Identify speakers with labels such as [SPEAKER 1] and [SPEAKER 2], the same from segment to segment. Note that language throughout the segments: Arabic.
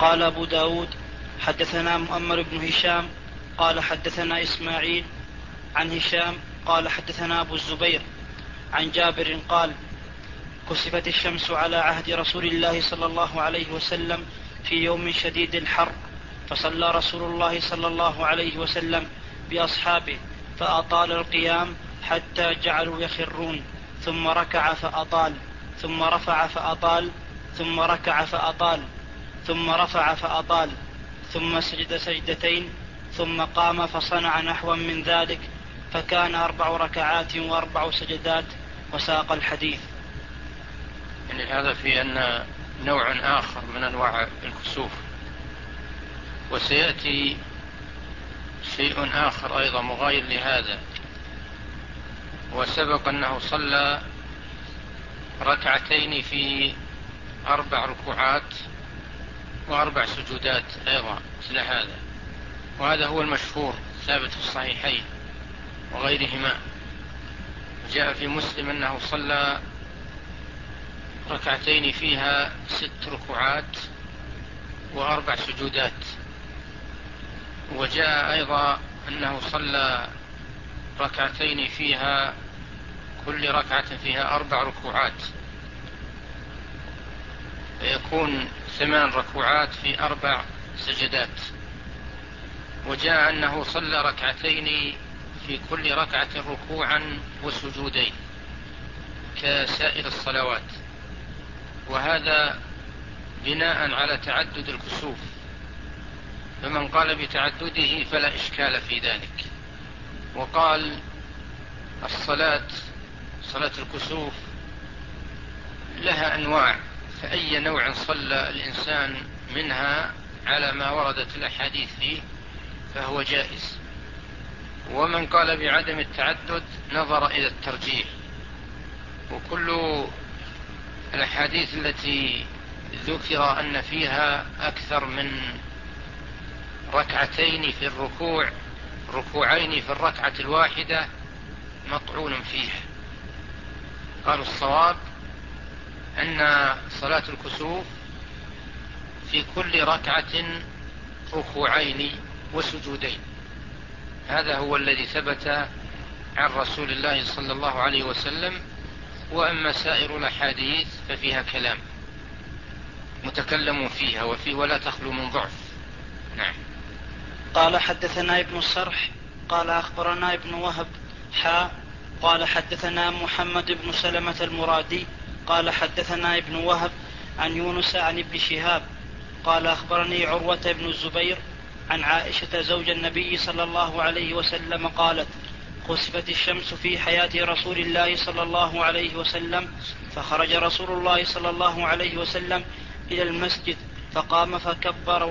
[SPEAKER 1] قال أبو داود حدثنا مؤمل بن هشام قال حدثنا إسماعيل عن هشام قال حدثنا أبو الزبير عن جابر قال كسفت الشمس على عهد رسول الله صلى الله عليه وسلم في يوم شديد الحر، فصلى رسول الله صلى الله عليه وسلم بأصحابه فأطال القيام حتى جعلوا يخرون، ثم ركع فأطال، ثم رفع فأطال، ثم ركع فأطال، ثم رفع فأطال، ثم سجد سجدتين، ثم قام فصنع نحوا من ذلك، فكان 4 ركعات و4 سجدات، وساق الحديث.
[SPEAKER 2] يعني هذا في أن نوع آخر من أنواع الكسوف، وسيأتي شيء آخر أيضا مغاير لهذا، وسبق أنه صلى ركعتين في 4 ركوعات و4 سجودات أيضا مثل هذا، وهذا هو المشهور ثابت في الصحيحين وغيرهما. جاء في مسلم أنه صلى ركعتين فيها 6 ركوعات و4 سجودات، وجاء أيضا أنه صلى ركعتين فيها كل ركعة فيها 4 ركوعات، فيكون 8 ركوعات في 4 سجدات. وجاء أنه صلى ركعتين في كل ركعة ركوعا وسجودين كسائر الصلوات، وهذا بناء على تعدد الكسوف، فمن قال بتعدده فلا إشكال في ذلك. وقال صلاة الكسوف لها أنواع، فأي نوع صلى الإنسان منها على ما وردت الأحاديث فيه فهو جائز. ومن قال بعدم التعدد نظر إلى الترجيح، وكل الأحاديث التي ذكر أن فيها أكثر من ركعتين في الركوع، ركوعين في الركعة الواحدة، مطعون فيه. قالوا الصواب أن صلاة الكسوف في كل ركعة ركوعين وسجودين، هذا هو الذي ثبت عن رسول الله صلى الله عليه وسلم. وأما سائر الأحاديث ففيها كلام متكلم فيها ولا تخلو من ضعف. نعم.
[SPEAKER 1] قال حدثنا ابن الصرح قال أخبرنا ابن وهب قال حدثنا محمد بن سلمة المرادي قال حدثنا ابن وهب عن يونس عن ابن شهاب قال أخبرني عروة بن الزبير عن عائشة زوج النبي صلى الله عليه وسلم قالت خسفت الشمس في حياة رسول الله صلى الله عليه وسلم، فخرج رسول الله صلى الله عليه وسلم إلى المسجد فقام فكبر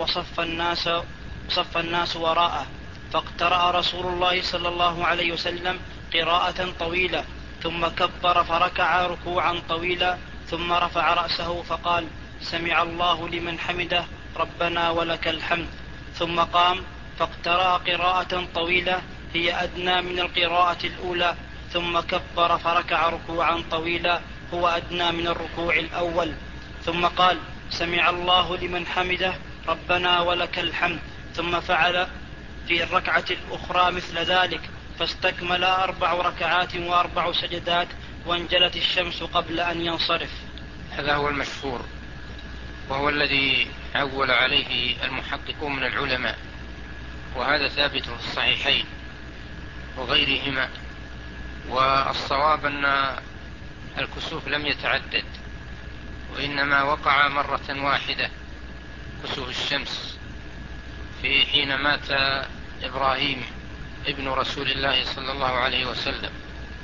[SPEAKER 1] وصف الناس وراءه، فاقترأ رسول الله صلى الله عليه وسلم قراءة طويلة، ثم كبر فركع ركوعا طويلا، ثم رفع رأسه فقال سمع الله لمن حمده ربنا ولك الحمد، ثم قام فاقترأ قراءة طويلة هي أدنى من القراءة الأولى، ثم كبر فركع ركوعا طويلا هو أدنى من الركوع الأول، ثم قال سمع الله لمن حمده ربنا ولك الحمد، ثم فعل في الركعة الأخرى مثل ذلك، فاستكمل 4 ركعات و4 سجدات، وانجلت الشمس قبل أن ينصرف.
[SPEAKER 2] هذا هو المشهور، وهو الذي عول عليه المحققون من العلماء، وهذا ثابت في الصحيحين وغيرهما. والصواب أن الكسوف لم يتعدد، وإنما وقع مرة واحدة كسوف الشمس في حين مات إبراهيم ابن رسول الله صلى الله عليه وسلم.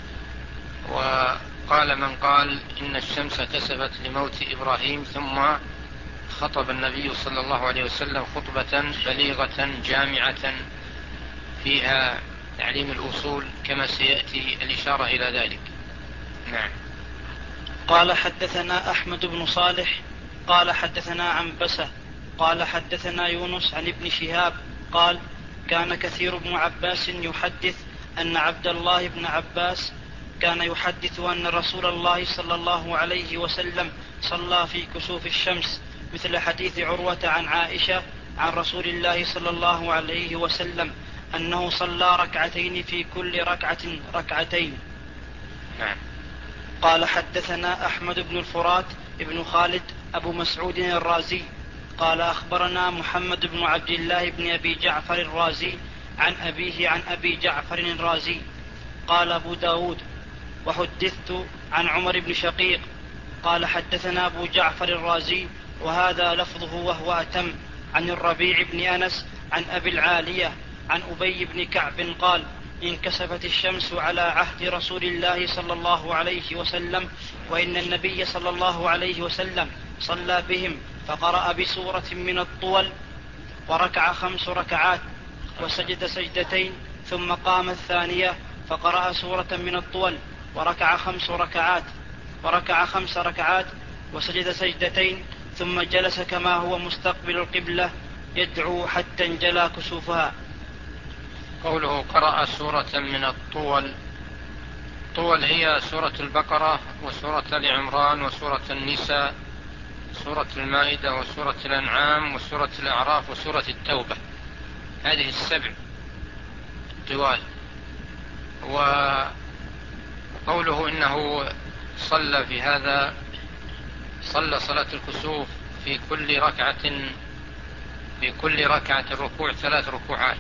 [SPEAKER 2] وقال من قال إن الشمس كسفت لموت إبراهيم، ثم خطب النبي صلى الله عليه وسلم خطبة بليغة جامعة فيها تعليم الأصول كما سيأتي الإشارة إلى ذلك. نعم.
[SPEAKER 1] قال حدثنا أحمد بن صالح قال حدثنا عنبسة قال حدثنا يونس عن ابن شهاب قال كان كثير بن عباس يحدث أن عبد الله بن عباس كان يحدث أن رسول الله صلى الله عليه وسلم صلى في كسوف الشمس، مثل حديث عروة عن عائشة عن رسول الله صلى الله عليه وسلم أنه صلى ركعتين في كل ركعة ركعتين.
[SPEAKER 2] نعم.
[SPEAKER 1] قال حدثنا أحمد بن الفرات بن خالد أبو مسعود الرازي قال أخبرنا محمد بن عبد الله بن أبي جعفر الرازي عن أبيه عن أبي جعفر الرازي قال أبو داود وحدثت عن عمر بن شقيق قال حدثنا أبو جعفر الرازي وهذا لفظه وهو أتم عن الربيع بن أنس عن أبي العالية عن أبي بن كعب قال انكسفت الشمس على عهد رسول الله صلى الله عليه وسلم وإن النبي صلى الله عليه وسلم صلى بهم فقرأ بسورة من الطول وركع 5 ركعات وسجد سجدتين ثم قام الثانية فقرأ سورة من الطول وركع 5 ركعات وسجد سجدتين ثم جلس كما هو مستقبل القبلة يدعو حتى انجلى كسوفها.
[SPEAKER 2] قوله قرأ سورة من الطول، الطول هي سورة البقرة وسورة آل عمران وسورة النساء، سورة المائدة وسورة الأنعام وسورة الأعراف وسورة التوبة، هذه 7 طوال. وقوله إنه صلى في هذا صلى صلاة الكسوف في كل ركعة الركوع 3 ركوعات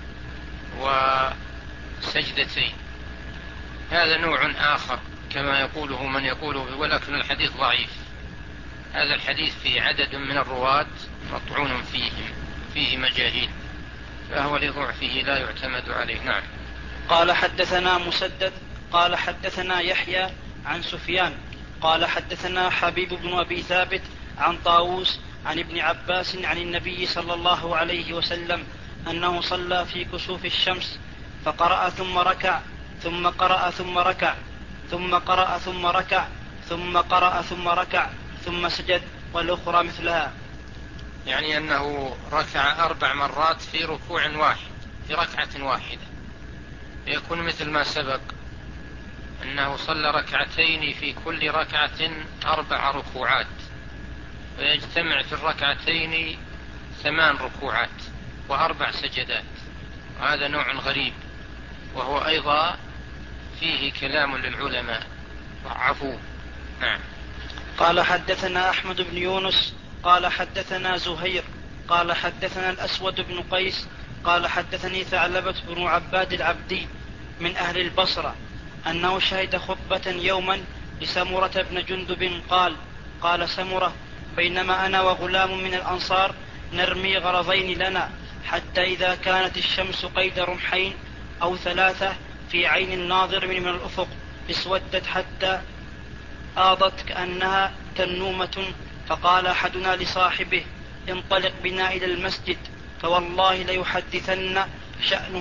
[SPEAKER 2] وسجدتين، هذا نوع آخر كما يقوله من يقوله، ولكن الحديث ضعيف. هذا الحديث فيه عدد من الرواة مطعون فيه مجاهيل، فهو لضعفه لا يعتمد عليه. نعم.
[SPEAKER 1] قال حدثنا مسدد قال حدثنا يحيى عن سفيان قال حدثنا حبيب بن أبي ثابت عن طاووس عن ابن عباس عن النبي صلى الله عليه وسلم أنه صلى في كسوف الشمس فقرأ ثم ركع ثم قرأ ثم ركع ثم قرأ ثم ركع ثم قرأ ثم ركع ثم سجد، والأخرى مثلها.
[SPEAKER 2] يعني أنه ركع 4 مرات في ركوع واحد في ركعة واحدة، يكون مثل ما سبق أنه صلى ركعتين في كل ركعة 4 ركوعات، ويجتمع في الركعتين 8 ركوعات و4 سجدات، وهذا نوع غريب، وهو أيضا فيه كلام للعلماء ضعفوه. نعم.
[SPEAKER 1] قال حدثنا أحمد بن يونس قال حدثنا زهير قال حدثنا الأسود بن قيس قال حدثني ثعلبة بن عباد العبدي من أهل البصرة أنه شهد خطبة يوما لسمرة بن جندب قال سمرة بينما أنا وغلام من الأنصار نرمي غرضين لنا حتى إذا كانت الشمس قيد رمحين أو 3 في عين الناظر من الأفق اسودت حتى آضت كأنها تنومة، فقال أحدنا لصاحبه انطلق بنا إلى المسجد فوالله ليحدثن شأن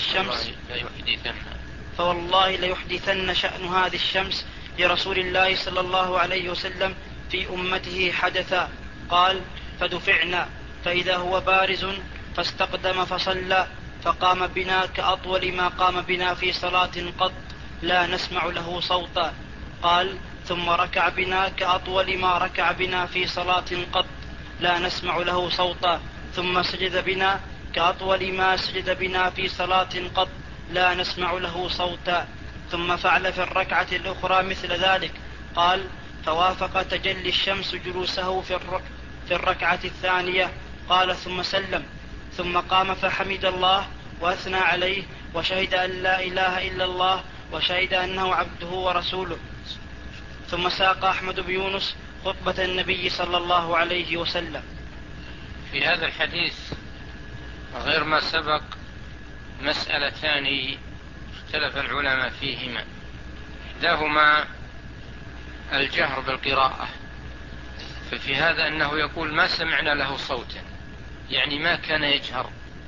[SPEAKER 1] هذه الشمس لرسول الله صلى الله عليه وسلم في أمته حدثا. قال فدفعنا فإذا هو بارز فاستقدم فصلى فقام بنا كأطول ما قام بنا في صلاة قط لا نسمع له صوتا. قال ثم ركع بنا كأطول ما ركع بنا في صلاة قط لا نسمع له صوتا، ثم سجد بنا كأطول ما سجد بنا في صلاة قط لا نسمع له صوتا، ثم فعل في الركعة الأخرى مثل ذلك. قال فوافق تجلي الشمس جلوسه في الركعة الثانية. قال ثم سلم ثم قام فحمد الله وأثنى عليه وشهد أن لا إله إلا الله وشهد أنه عبده ورسوله. ثم ساق أحمد بن يونس خطبة النبي صلى الله عليه وسلم.
[SPEAKER 2] في هذا الحديث غير ما سبق مسألتان اختلف العلماء فيهما، إحداهما الجهر بالقراءة، ففي هذا أنه يقول ما سمعنا له صوتا، يعني ما كان يجهر،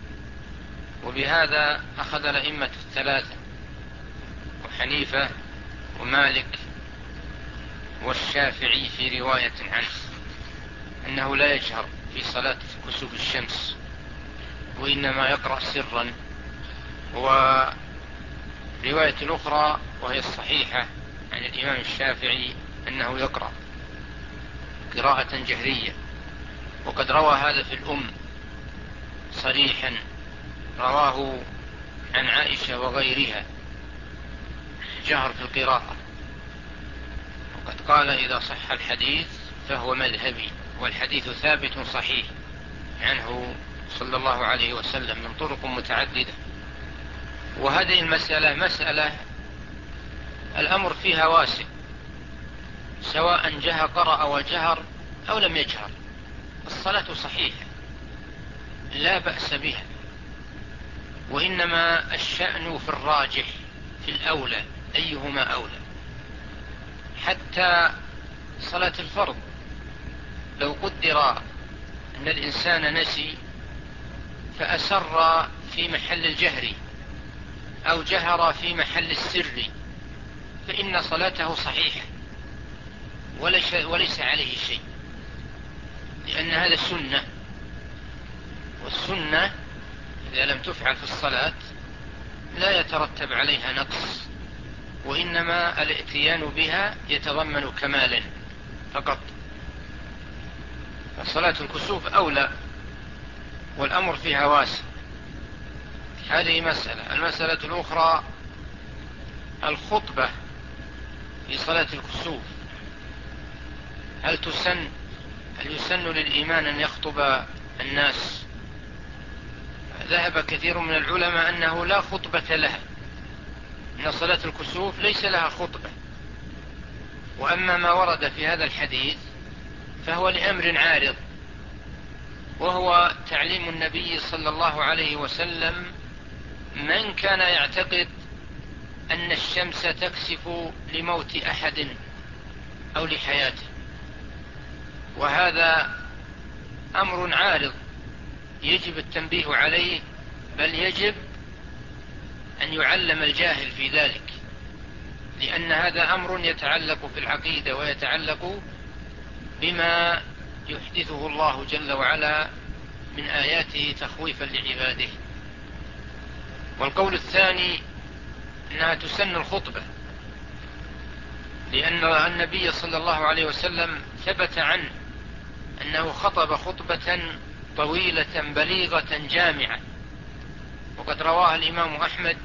[SPEAKER 2] وبهذا أخذ الأئمة 3 وحنيفة ومالك والشافعي في رواية عنه أنه لا يجهر في صلاة كسوف الشمس وإنما يقرأ سرا. ورواية الأخرى وهي الصحيحة عن الإمام الشافعي أنه يقرأ قراءة جهرية وقد روى هذا في الأم صريحا، رواه عن عائشة وغيرها جهر في القراءة، وقد قال إذا صح الحديث فهو مذهبي، والحديث ثابت صحيح عنه صلى الله عليه وسلم من طرق متعددة. وهذه المسألة مسألة الأمر فيها واسع، سواء قرأ وجهر أو لم يجهر، الصلاة صحيحة لا بأس بها، وإنما الشأن في الراجح، في الأولى، أيهما أولى. حتى صلاة الفرض لو قدر أن الإنسان نسي فأسر في محل الجهر أو جهر في محل السر فإن صلاته صحيحة وليس عليه شيء، لأن هذا سنة، والسنة إذا لم تفعل في الصلاة لا يترتب عليها نقص، وإنما الاتيان بها يتضمن كمالا فقط. فصلاة الكسوف أولى والأمر فيها واسع. هذه مسألة. المسألة الأخرى الخطبة في صلاة الكسوف، هل يسن للإمام أن يخطب الناس؟ ذهب كثير من العلماء أنه لا خطبة لها، أن صلاة الكسوف ليس لها خطبة. وأما ما ورد في هذا الحديث فهو لأمر عارض، وهو تعليم النبي صلى الله عليه وسلم من كان يعتقد أن الشمس تكسف لموت أحد أو لحياته، وهذا أمر عارض يجب التنبيه عليه، بل يجب أن يعلم الجاهل في ذلك، لأن هذا أمر يتعلق في العقيدة ويتعلق بما يحدثه الله جل وعلا من آياته تخويفا لعباده. والقول الثاني أنها تسن الخطبة، لأن النبي صلى الله عليه وسلم ثبت عنه أنه خطب خطبة طويلة بليغة جامعة، وقد رواها الإمام أحمد،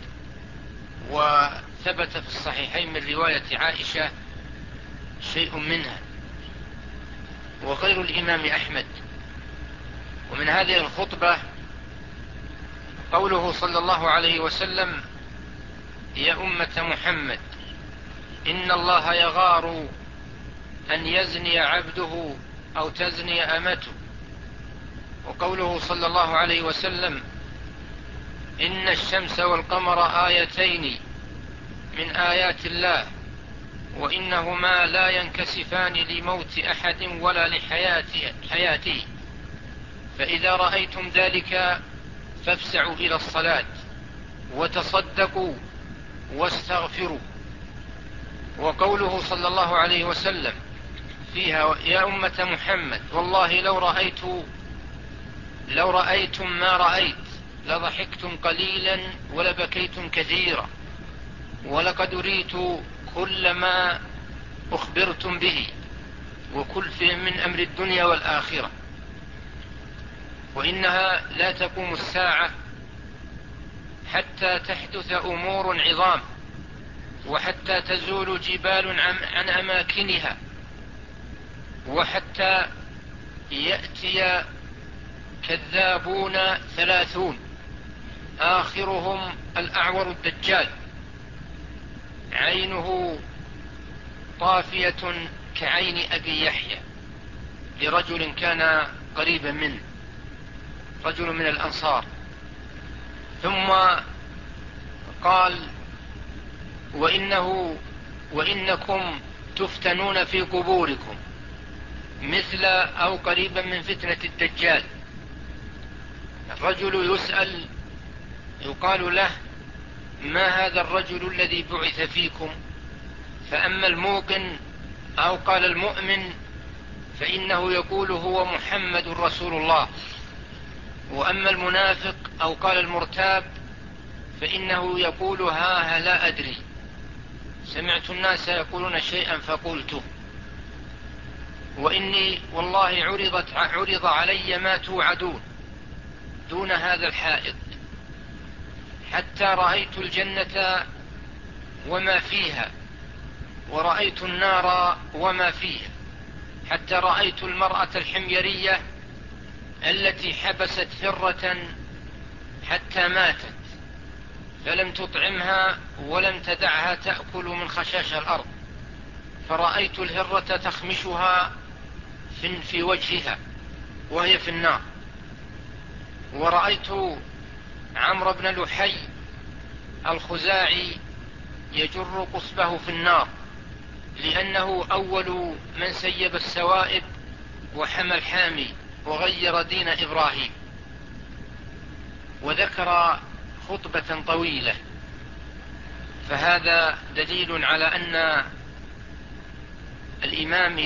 [SPEAKER 2] وثبت في الصحيحين من رواية عائشة شيء منها وغير الإمام أحمد. ومن هذه الخطبة قوله صلى الله عليه وسلم: يا أمة محمد إن الله يغار أن يزني عبده أو تزني أمته. وقوله صلى الله عليه وسلم: إن الشمس والقمر آيتين من آيات الله وإنهما لا ينكسفان لموت أحد ولا لحياته، فإذا رأيتم ذلك فافسعوا إلى الصلاة وتصدقوا واستغفروا. وقوله صلى الله عليه وسلم فيها: يا أمة محمد والله لو رأيتم ما رأيت لضحكتم قليلا ولبكيتم كثيرا، ولقد أريت كل ما أخبرتم به وكل في من أمر الدنيا والآخرة، وإنها لا تقوم الساعة حتى تحدث أمور عظام، وحتى تزول جبال عن أماكنها، وحتى يأتي كذابون 30 آخرهم الأعور الدجال عينه طافية كعين أبي يحيى، لرجل كان قريبا منه، رجل من الأنصار. ثم قال: وإنكم تفتنون في قبوركم مثل أو قريبا من فتنة الدجال. الرجل يسأل يقال له: ما هذا الرجل الذي بعث فيكم؟ فأما الموقن أو قال المؤمن فإنه يقول هو محمد رسول الله، وأما المنافق أو قال المرتاب فإنه يقول ها لا أدري، سمعت الناس يقولون شيئا فقلته. وإني والله عرض علي ما توعدون دون هذا الحائط، حتى رأيت الجنة وما فيها، ورأيت النار وما فيها، حتى رأيت المرأة الحميرية التي حبست هرة حتى ماتت، فلم تطعمها ولم تدعها تأكل من خشاش الأرض، فرأيت الهرة تخمشها في وجهها وهي في النار. ورأيت عمرو بن لحي الخزاعي يجر قصبه في النار، لأنه أول من سيب السوائب وحمى الحامي وغير دين إبراهيم. وذكر خطبة طويلة، فهذا دليل على أن الإمام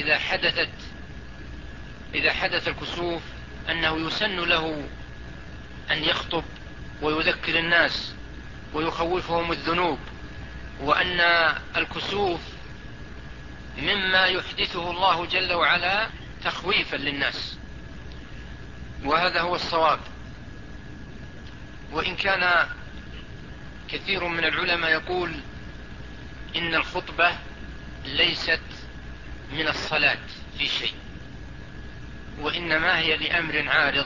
[SPEAKER 2] إذا حدث الكسوف أنه يسن له أن يخطب ويذكر الناس ويخوفهم الذنوب، وأن الكسوف مما يحدثه الله جل وعلا تخويفا للناس، وهذا هو الصواب. وإن كان كثير من العلماء يقول إن الخطبة ليست من الصلاة في شيء، وإنما هي لأمر عارض.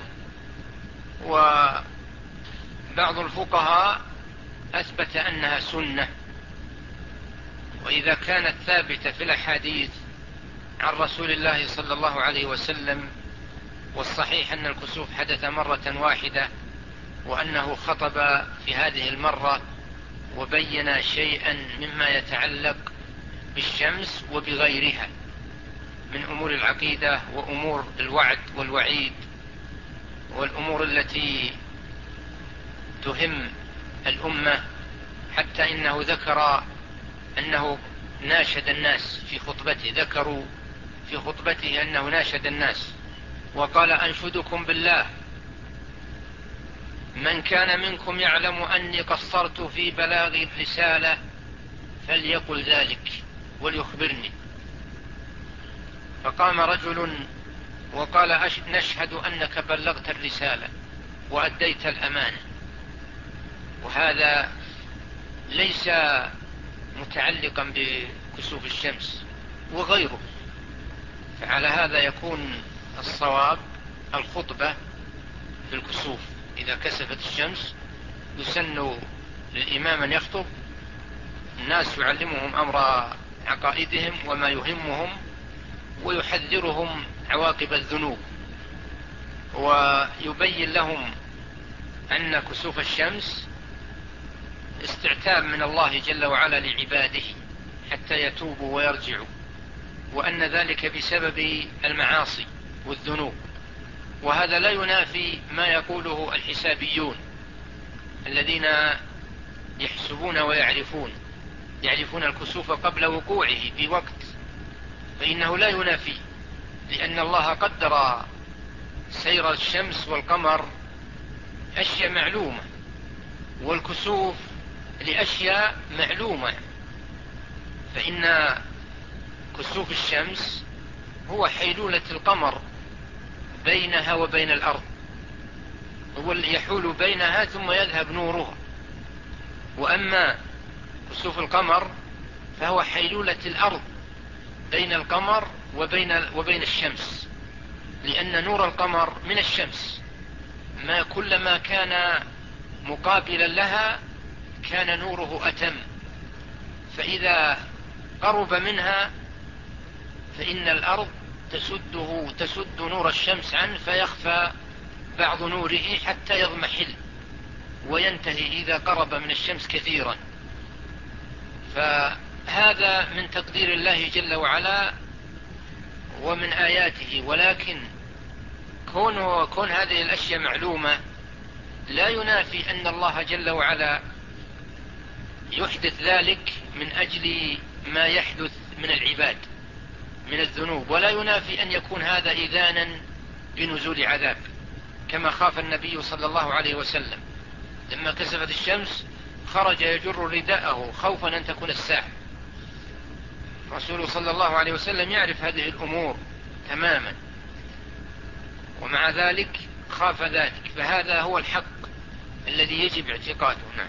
[SPEAKER 2] وبعض الفقهاء أثبت أنها سنة، وإذا كانت ثابتة في الأحاديث عن رسول الله صلى الله عليه وسلم، والصحيح أن الكسوف حدث مرة واحدة، وأنه خطب في هذه المرة وبين شيئا مما يتعلق بالشمس وبغيرها من أمور العقيدة وأمور الوعد والوعيد والأمور التي تهم الأمة، حتى إنه ذكر أنه ناشد الناس في خطبته، ذكروا في خطبته أنه ناشد الناس وقال: أنشدكم بالله من كان منكم يعلم أني قصرت في بلاغ الرسالة فليقل ذلك وليخبرني. فقام رجل وقال: نشهد أنك بلغت الرسالة وأديت الأمانة. وهذا ليس متعلقا بكسوف الشمس وغيره، فعلى هذا يكون الصواب الخطبة في الكسوف. إذا كسفت الشمس يسن للإمام أن يخطب الناس، يعلمهم أمر عقائدهم وما يهمهم، ويحذرهم عواقب الذنوب، ويبين لهم أن كسوف الشمس استعتاب من الله جل وعلا لعباده حتى يتوبوا ويرجعوا، وأن ذلك بسبب المعاصي والذنوب. وهذا لا ينافي ما يقوله الحسابيون الذين يحسبون ويعرفون الكسوف قبل وقوعه بوقت، فإنه لا ينافي، لأن الله قدر سير الشمس والقمر أشياء معلومة، والكسوف لأشياء معلومة. فإن كسوف الشمس هو حيلولة القمر بينها وبين الأرض، هو اللي يحول بينها ثم يذهب نورها. وأما كسوف القمر فهو حيلولة الأرض بين القمر وبين الشمس، لأن نور القمر من الشمس، كلما كان مقابلا لها كان نوره أتم، فإذا قرب منها فإن الأرض تسد نور الشمس عنه، فيخفى بعض نوره حتى يضمحل وينتهي إذا قرب من الشمس كثيرا. فهذا من تقدير الله جل وعلا ومن آياته، ولكن كون هذه الأشياء معلومة لا ينافي أن الله جل وعلا يحدث ذلك من أجل ما يحدث من العباد من الذنوب، ولا ينافي أن يكون هذا إذانا بنزول عذاب، كما خاف النبي صلى الله عليه وسلم لما كسفت الشمس خرج يجر رداءه خوفا أن تكون الساعة. رسول صلى الله عليه وسلم يعرف هذه الأمور تماما، ومع ذلك خاف ذلك، فهذا هو الحق الذي يجب اعتقاده. نعم.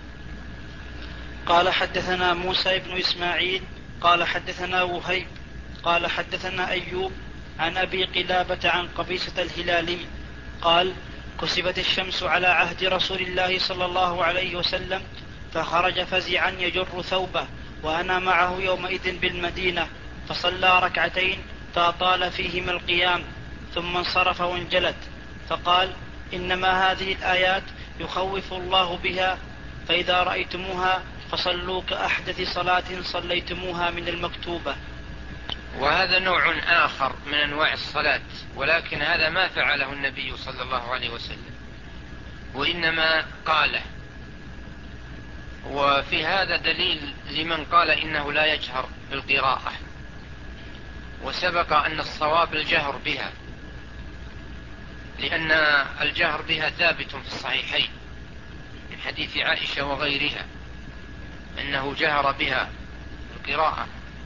[SPEAKER 1] قال حدثنا موسى بن إسماعيل قال حدثنا وهيب قال حدثنا أيوب عن أبي قلابة عن قبيصة الهلالي قال: كسفت الشمس على عهد رسول الله صلى الله عليه وسلم، فخرج فزعا يجر ثوبه، وأنا معه يومئذ بالمدينة، فصلى ركعتين فأطال فيهما القيام، ثم انصرف وانجلت، فقال: إنما هذه الآيات يخوف الله بها، فإذا رأيتموها فصلوا كأحدث صلاة صليتموها من المكتوبة.
[SPEAKER 2] وهذا نوع آخر من أنواع الصلاة، ولكن هذا ما فعله النبي صلى الله عليه وسلم، وإنما قاله. وفي هذا دليل لمن قال إنه لا يجهر بالقراءة، وسبق أن الصواب الجهر بها، لأن الجهر بها ثابت في الصحيحين من حديث عائشة وغيرها أنه جهر بها القراءة.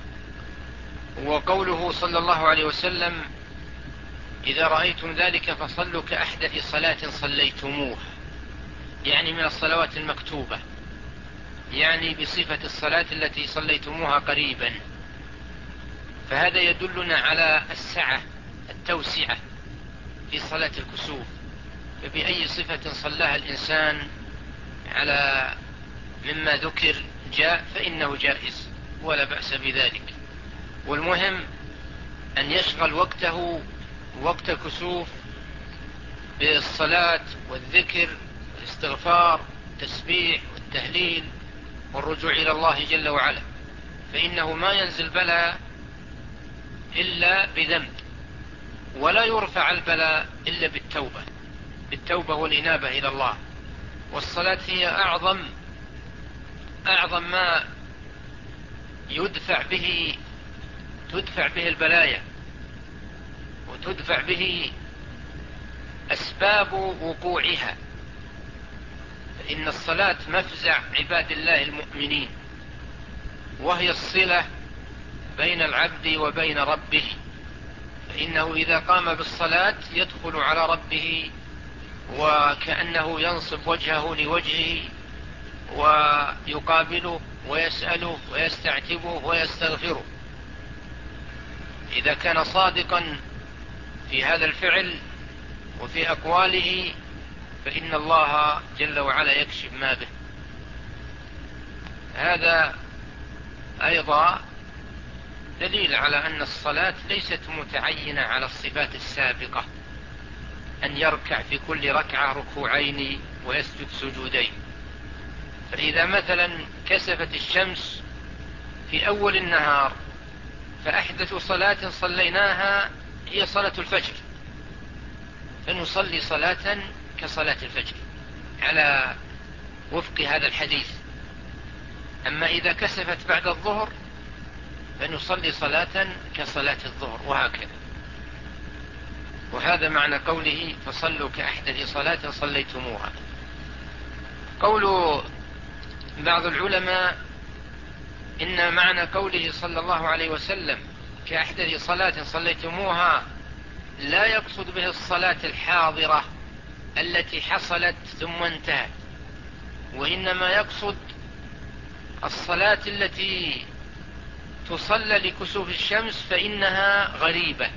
[SPEAKER 2] وقوله صلى الله عليه وسلم: إذا رأيتم ذلك فصلوا كأحدث صلاة صليتموه، يعني من الصلوات المكتوبة، يعني بصفة الصلاة التي صليتموها قريبا. فهذا يدلنا على السعة، التوسعة في صلاة الكسوف، فبأي صفة صلاها الإنسان على مما ذكر جاء فإنه جائز ولا بأس بذلك. والمهم أن يشغل وقته وقت الكسوف بالصلاة والذكر والاستغفار والتسبيح والتهليل والرجوع إلى الله جل وعلا، فإنه ما ينزل بلاء إلا بذنب، ولا يرفع البلاء إلا بالتوبة والإنابة إلى الله. والصلاة هي أعظم ما تدفع به البلايا، وتدفع به أسباب وقوعها، فإن الصلاة مفزع عباد الله المؤمنين، وهي الصلة بين العبد وبين ربه، فإنه إذا قام بالصلاة يدخل على ربه وكأنه ينصب وجهه لوجهه ويقابله ويسأله ويستعتبه ويستغفره. إذا كان صادقا في هذا الفعل وفي أقواله فإن الله جل وعلا يكشف ما به. هذا أيضا دليل على أن الصلاة ليست متعينة على الصفات السابقة، أن يركع في كل ركعة ركوعين ويسجد سجودين. فإذا مثلا كسفت الشمس في أول النهار فأحدث صلاة صليناها هي صلاة الفجر، فنصلي صلاة كصلاة الفجر على وفق هذا الحديث. أما إذا كسفت بعد الظهر فنصلي صلاة كصلاة الظهر، وهكذا. وهذا معنى قوله فصلوا كأحدث صلاة صليتموها. قول بعض العلماء إن معنى قوله صلى الله عليه وسلم كأحدث صلاة صليتموها لا يقصد به الصلاة الحاضرة التي حصلت ثم انتهت، وإنما يقصد الصلاة التي تصلى لكسوف الشمس فإنها غريبة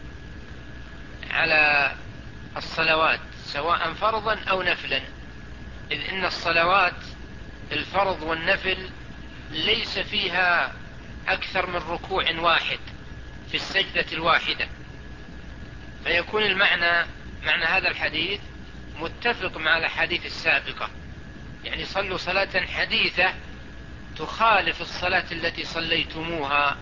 [SPEAKER 2] على الصلوات سواء فرضا أو نفلا، إذ إن الصلوات الفرض والنفل ليس فيها أكثر من ركوع واحد في السجدة الواحدة، فيكون معنى هذا الحديث متفق مع الحديث السابقة، يعني صلوا صلاة حديثة تخالف الصلاة التي صليتموها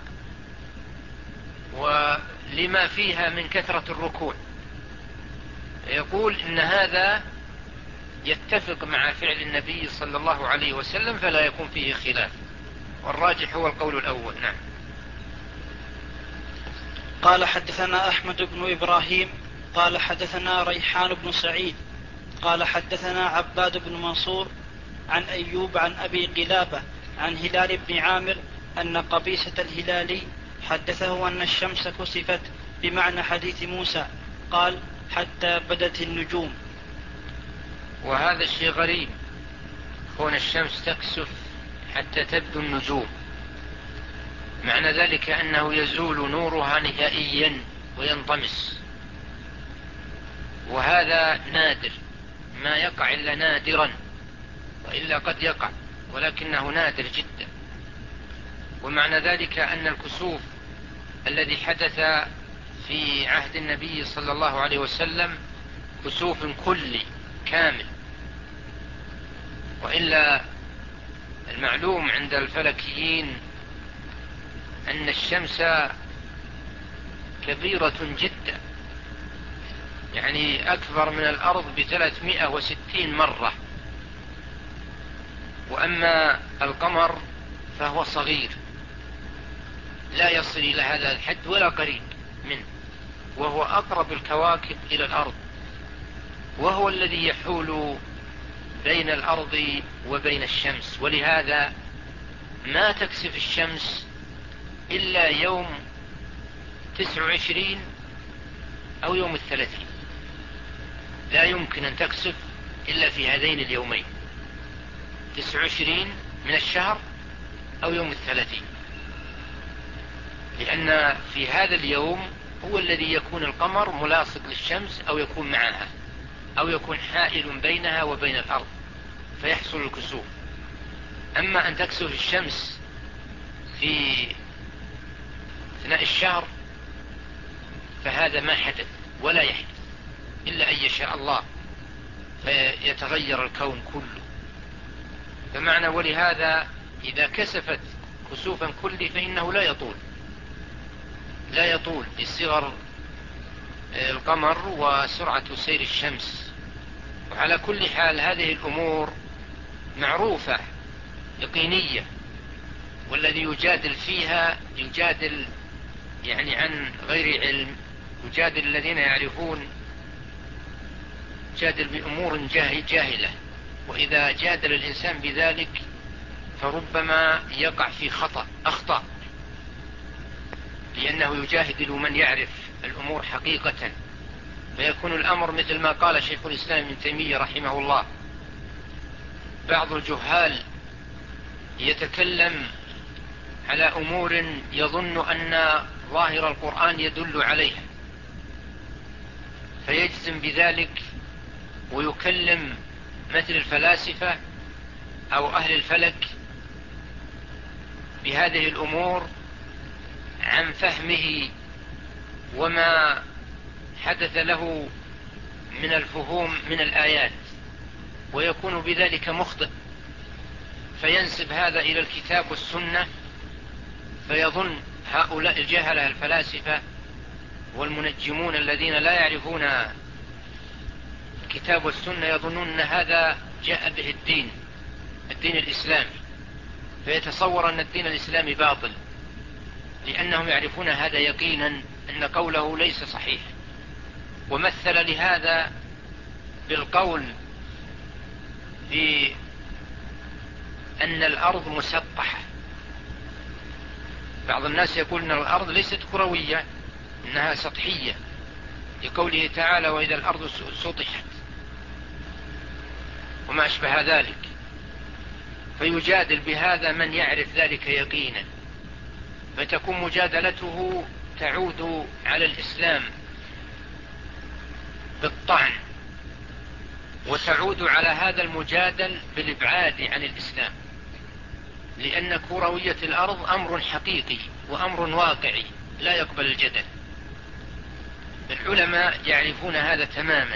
[SPEAKER 2] ولما فيها من كثرة الركوع. يقول إن هذا يتفق مع فعل النبي صلى الله عليه وسلم فلا يكون فيه خلاف، والراجح هو القول الأول. نعم.
[SPEAKER 1] قال حدثنا أحمد بن إبراهيم قال حدثنا ريحان بن سعيد قال حدثنا عباد بن منصور عن أيوب عن أبي قلابة عن هلال بن عامر أن قبيصة الهلالي حدثه أن الشمس كسفت بمعنى حديث موسى قال حتى بدت النجوم.
[SPEAKER 2] وهذا الشيء غريب، كون الشمس تكسف حتى تبدو النجوم، معنى ذلك أنه يزول نورها نهائيا وينطمس، وهذا نادر، ما يقع إلا نادرا، وإلا قد يقع ولكنه نادر جدا. ومعنى ذلك أن الكسوف الذي حدث في عهد النبي صلى الله عليه وسلم كسوف كلي كامل، وإلا المعلوم عند الفلكيين أن الشمس كبيرة جدا، يعني أكبر من الأرض ب360 مرة، وأما القمر فهو صغير لا يصل إلى هذا الحد ولا قريب منه، وهو أقرب الكواكب إلى الأرض، وهو الذي يحول بين الأرض وبين الشمس. ولهذا ما تكسف الشمس إلا يوم 29 أو يوم 30، لا يمكن أن تكسف إلا في هذين اليومين، 29 من الشهر أو يوم 30، لأن في هذا اليوم هو الذي يكون القمر ملاصق للشمس أو يكون معها أو يكون حائل بينها وبين الأرض فيحصل الكسوف. أما أن تكسف الشمس في أثناء الشهر فهذا ما حدث ولا يحدث إلا أن يشاء الله فيتغير الكون كله. فمعنى ولهذا إذا كسفت كسوفا كلي فإنه لا يطول بصغر القمر وسرعة سير الشمس. وعلى كل حال هذه الأمور معروفة يقينية، والذي يجادل فيها يجادل يعني عن غير علم، يجادل الذين يعرفون، يجادل بأمور جاهلة، وإذا جادل الإنسان بذلك فربما يقع في أخطأ، لأنه يجاهد من يعرف الأمور حقيقة، فيكون الأمر مثل ما قال شيخ الإسلام ابن تيمية رحمه الله: بعض الجهال يتكلم على أمور يظن أن ظاهر القرآن يدل عليها فيجزم بذلك، ويكلم مثل الفلاسفة أو أهل الفلك بهذه الأمور عن فهمه وما حدث له من الفهوم من الآيات، ويكون بذلك مخطئ، فينسب هذا إلى الكتاب والسنة، فيظن هؤلاء الجهلة الفلاسفة والمنجمون الذين لا يعرفون الكتاب والسنة يظنون أن هذا جاء به الدين الإسلامي، فيتصور أن الدين الإسلامي باطل، لأنهم يعرفون هذا يقينا أن قوله ليس صحيح. ومثل لهذا بالقول بأن الأرض مسطحة. بعض الناس يقول أن الأرض ليست كروية، إنها سطحية، لقوله تعالى: وإذا الأرض سطحت، وما أشبه ذلك، فيجادل بهذا من يعرف ذلك يقينا، فتكون مجادلته تعود على الإسلام بالطعن، وتعود على هذا المجادل بالإبعاد عن الإسلام، لأن كروية الأرض أمر حقيقي وأمر واقعي لا يقبل الجدل. العلماء يعرفون هذا تماما،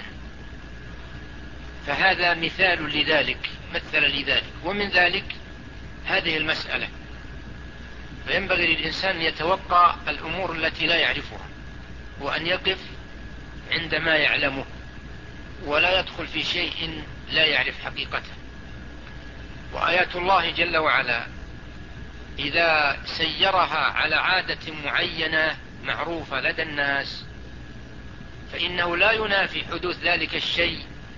[SPEAKER 2] فهذا مثال لذلك، مثل لذلك. ومن ذلك هذه المسألة، فينبغي للإنسان يتوقع الأمور التي لا يعرفها، وأن يقف عندما يعلمه، ولا يدخل في شيء لا يعرف حقيقته. وآيات الله جل وعلا إذا سيرها على عادة معينة معروفة لدى الناس فإنه لا ينافي حدوث ذلك الشيء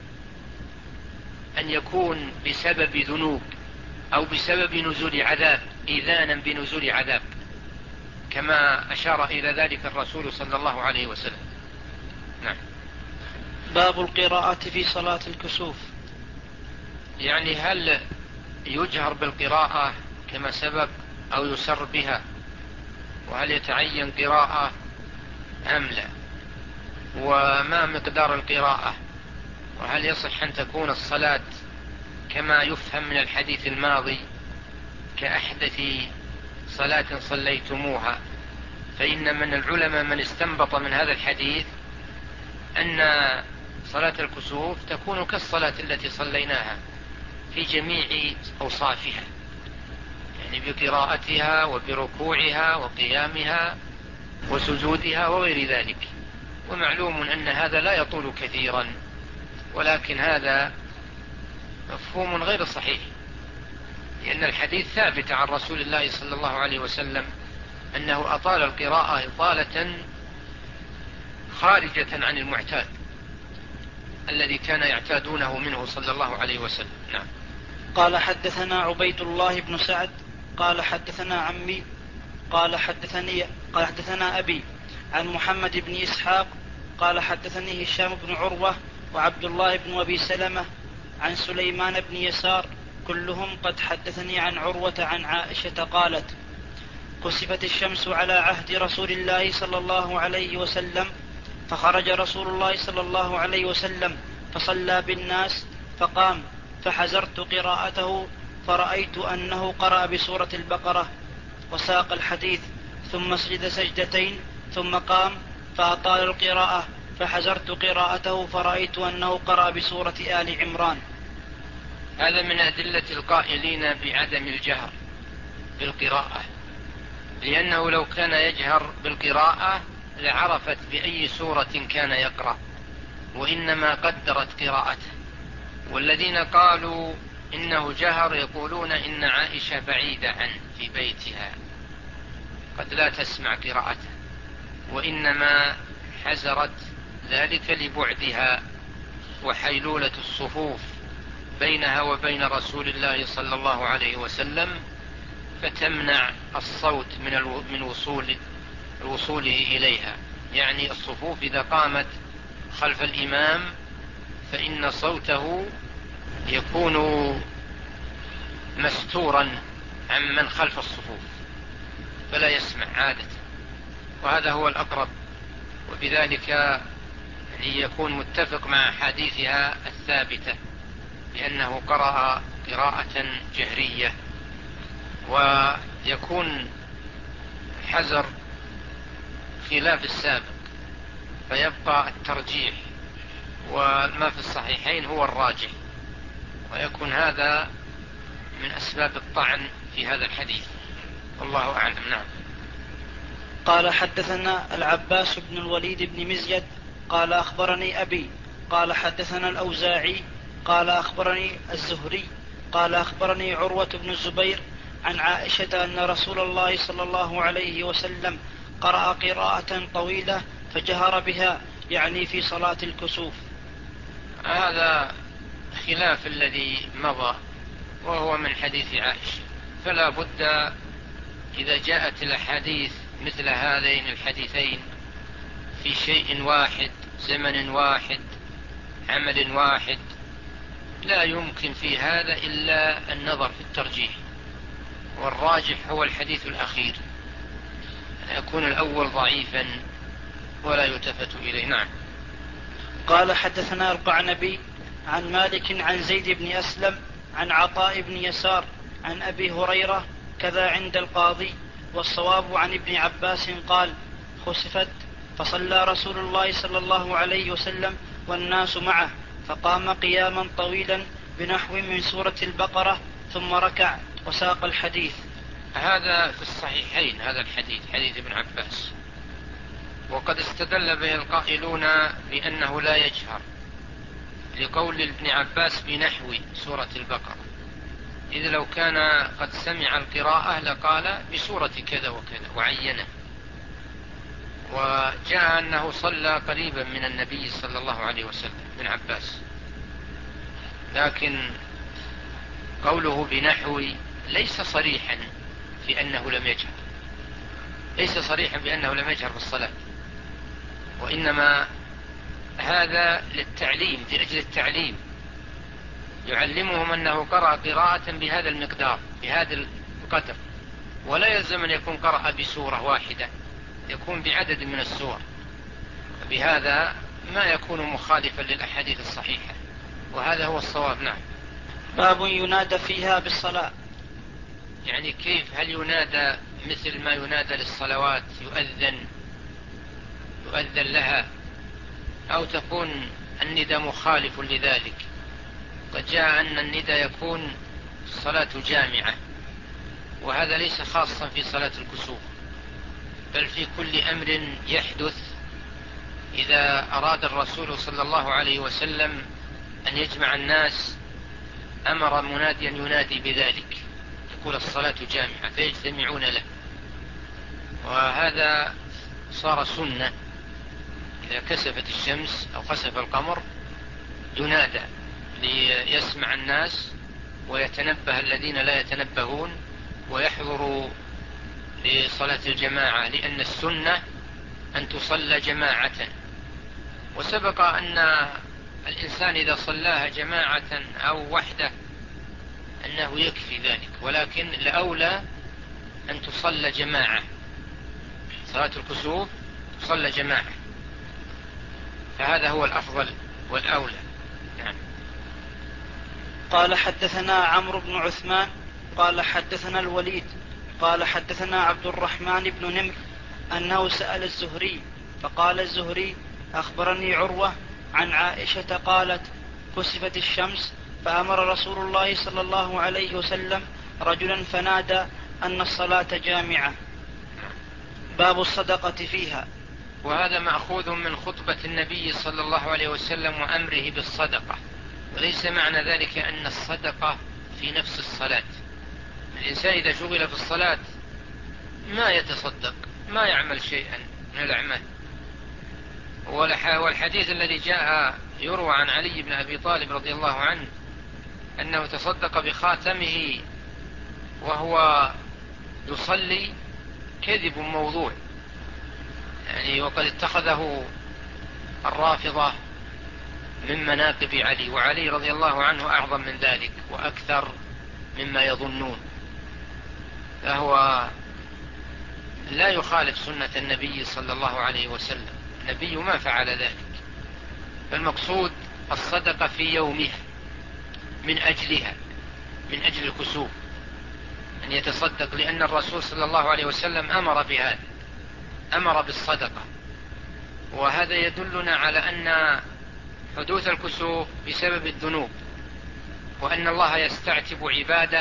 [SPEAKER 2] أن يكون بسبب ذنوب أو بسبب نزول عذاب، إذانا بنزول عذاب. كما أشار إلى ذلك الرسول صلى الله عليه وسلم. نعم.
[SPEAKER 1] باب القراءة في صلاة الكسوف.
[SPEAKER 2] يعني هل يجهر بالقراءة كما سبق أو يسر بها، وهل يتعين قراءة أم لا، وما مقدار القراءة، وهل يصح أن تكون الصلاة كما يفهم من الحديث الماضي كأحدث صلاة صليتموها. فإن من العلماء من استنبط من هذا الحديث أن صلاة الكسوف تكون كالصلاة التي صليناها في جميع أوصافها، يعني بقراءتها وبركوعها وقيامها وسجودها وغير ذلك. ومعلوم أن هذا لا يطول كثيرا، ولكن هذا مفهوم غير صحيح، لأن الحديث ثابت عن رسول الله صلى الله عليه وسلم أنه أطال القراءة إطالة خارجة عن المعتاد الذي كان يعتادونه منه صلى الله عليه وسلم. نعم.
[SPEAKER 1] قال حدثنا عبيد الله بن سعد قال حدثنا عمي قال حدثنا أبي عن محمد بن إسحاق قال حدثني هشام بن عروة وعبد الله بن أبي سلمة عن سليمان بن يسار كلهم قد حدثني عن عروة عن عائشة قالت: كسفت الشمس على عهد رسول الله صلى الله عليه وسلم، فخرج رسول الله صلى الله عليه وسلم فصلى بالناس، فقام فحزرت قراءته فرأيت أنه قرأ بسورة البقرة وساق الحديث، ثم سجد سجدتين ثم قام فأطال القراءة فحزرت قراءته فرأيت أنه قرأ بسورة آل عمران.
[SPEAKER 2] هذا من أدلة القائلين بعدم الجهر بالقراءة، لأنه لو كان يجهر بالقراءة لعرفت بأي سورة كان يقرأ، وإنما قدرت قراءته. والذين قالوا إنه جهر يقولون إن عائشة بعيدة عنه في بيتها قد لا تسمع قراءته، وإنما حزرت ذلك لبعدها وحيلولة الصفوف بينها وبين رسول الله صلى الله عليه وسلم، فتمنع الصوت من وصوله إليها. يعني الصفوف إذا قامت خلف الإمام فإن صوته يكون مستورا عمن خلف الصفوف فلا يسمع عادة، وهذا هو الأقرب، وبذلك يكون متفق مع حديثها الثابتة لأنه قرأ قراءة جهرية، ويكون حذر خلاف السابق فيبقى الترجيح، وما في الصحيحين هو الراجح، ويكون هذا من أسباب الطعن في هذا الحديث، والله أعلم. نعم.
[SPEAKER 1] قال حدثنا العباس بن الوليد بن مزيد قال أخبرني أبي قال حدثنا الأوزاعي قال أخبرني الزهري قال أخبرني عروة بن الزبير عن عائشة أن رسول الله صلى الله عليه وسلم قرأ قراءة طويلة فجهر بها، يعني في صلاة الكسوف.
[SPEAKER 2] هذا خلاف الذي مضى، وهو من حديث عائشة، فلا بد إذا جاءت الأحاديث مثل هذين الحديثين في شيء واحد زمن واحد عمل واحد، لا يمكن في هذا إلا النظر في الترجيح، والراجح هو الحديث الأخير، يكون الأول ضعيفا ولا يلتفت إليه. نعم.
[SPEAKER 1] قال حدثنا القعنبي عن مالك عن زيد بن أسلم عن عطاء بن يسار عن أبي هريرة كذا عند القاضي، والصواب عن ابن عباس قال: خسفت فصلى رسول الله صلى الله عليه وسلم والناس معه، فقام قياما طويلا بنحو من سورة البقرة ثم ركع وساق الحديث.
[SPEAKER 2] هذا في الصحيحين، هذا الحديث حديث ابن عباس، وقد استدل به القائلون بأنه لا يجهر لقول ابن عباس بنحو سورة البقرة، إذ لو كان قد سمع القراءة لقال بسورة كذا وكذا وعينه، وجاء أنه صلى قريبا من النبي صلى الله عليه وسلم ابن عباس، لكن قوله بنحو ليس صريحا في أنه لم يجهر، ليس صريحا بأنه لم يجهر في الصلاة، وإنما هذا للتعليم، لأجل التعليم، يعلمهم أنه قرأ قراءة بهذا المقدار، بهذا القدر، ولا يلزم أن يكون قرأ بسورة واحدة، يكون بعدد من السور، بهذا ما يكون مخالفا للأحاديث الصحيحة، وهذا هو الصواب. نعم.
[SPEAKER 1] باب ينادى فيها بالصلاة.
[SPEAKER 2] يعني كيف؟ هل ينادى مثل ما ينادى للصلوات، يؤذن لها، أو تكون الندى مخالف لذلك؟ قد جاء أن الندى يكون صلاة جامعة، وهذا ليس خاصا في صلاة الكسوف، بل في كل أمر يحدث إذا أراد الرسول صلى الله عليه وسلم أن يجمع الناس أمر مناديا ينادي بذلك، تكون الصلاة جامعة فيجتمعون له، وهذا صار سنة. إذا كسفت الشمس أو خسف القمر ينادى ليسمع الناس ويتنبه الذين لا يتنبهون ويحضروا لصلاة الجماعة، لأن السنة أن تصلى جماعة. وسبق أن الإنسان إذا صلاها جماعة أو وحده أنه يكفي ذلك، ولكن الأولى أن تصلى جماعة، صلاة الكسوف تصلى جماعة، فهذا هو الأفضل والأولى. نعم.
[SPEAKER 1] قال حدثنا عمرو بن عثمان قال حدثنا الوليد قال حدثنا عبد الرحمن بن نمر أنه سأل الزهري فقال الزهري أخبرني عروة عن عائشة قالت كسفت الشمس فأمر رسول الله صلى الله عليه وسلم رجلا فنادى أن الصلاة جامعة. باب الصدقة فيها.
[SPEAKER 2] وهذا مأخوذ من خطبة النبي صلى الله عليه وسلم وأمره بالصدقة، وليس معنى ذلك أن الصدقة في نفس الصلاة. الإنسان إذا شغل في الصلاة ما يتصدق، ما يعمل شيئا من الأعمال. والحديث الذي جاء يروى عن علي بن أبي طالب رضي الله عنه أنه تصدق بخاتمه وهو يصلي كذب موضوع، يعني وقد اتخذه الرافضة من مناقب علي، وعلي رضي الله عنه أعظم من ذلك وأكثر مما يظنون، فهو لا يخالف سنة النبي صلى الله عليه وسلم، النبي ما فعل ذلك. فالمقصود الصدقة في يومها من أجلها، من أجل الكسوف، أن يتصدق، لأن الرسول صلى الله عليه وسلم أمر بهذا، أمر بالصدقة. وهذا يدلنا على أن حدوث الكسوف بسبب الذنوب، وأن الله يستعتب عباده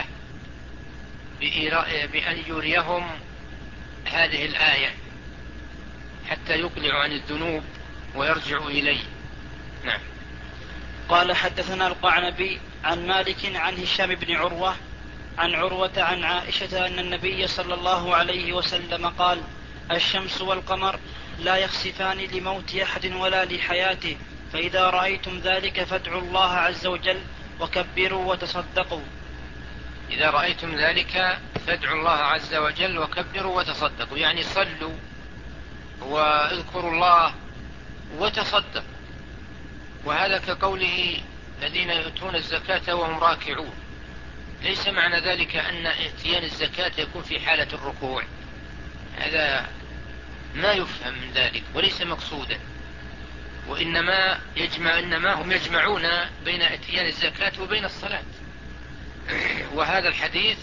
[SPEAKER 2] بأن يريهم هذه الآية حتى يقلعوا عن الذنوب ويرجعوا إليه. نعم.
[SPEAKER 1] قال حدثنا القعنبي عن مالك عن هشام بن عروة عن عروة عن عائشة أن النبي صلى الله عليه وسلم قال الشمس والقمر لا يخسفان لموت أحد ولا لحياته، فإذا رأيتم ذلك فادعوا الله عز وجل وكبروا وتصدقوا.
[SPEAKER 2] إذا رأيتم ذلك فادعوا الله عز وجل وكبروا وتصدقوا، يعني صلوا واذكروا الله وتصدقوا. وهذا كقوله الذين يؤتون الزكاة وهم راكعون، ليس معنى ذلك أن اتيان الزكاة يكون في حالة الركوع، هذا ما يفهم من ذلك وليس مقصودا، وإنما هم يجمعون بين اتيان الزكاة وبين الصلاة. وهذا الحديث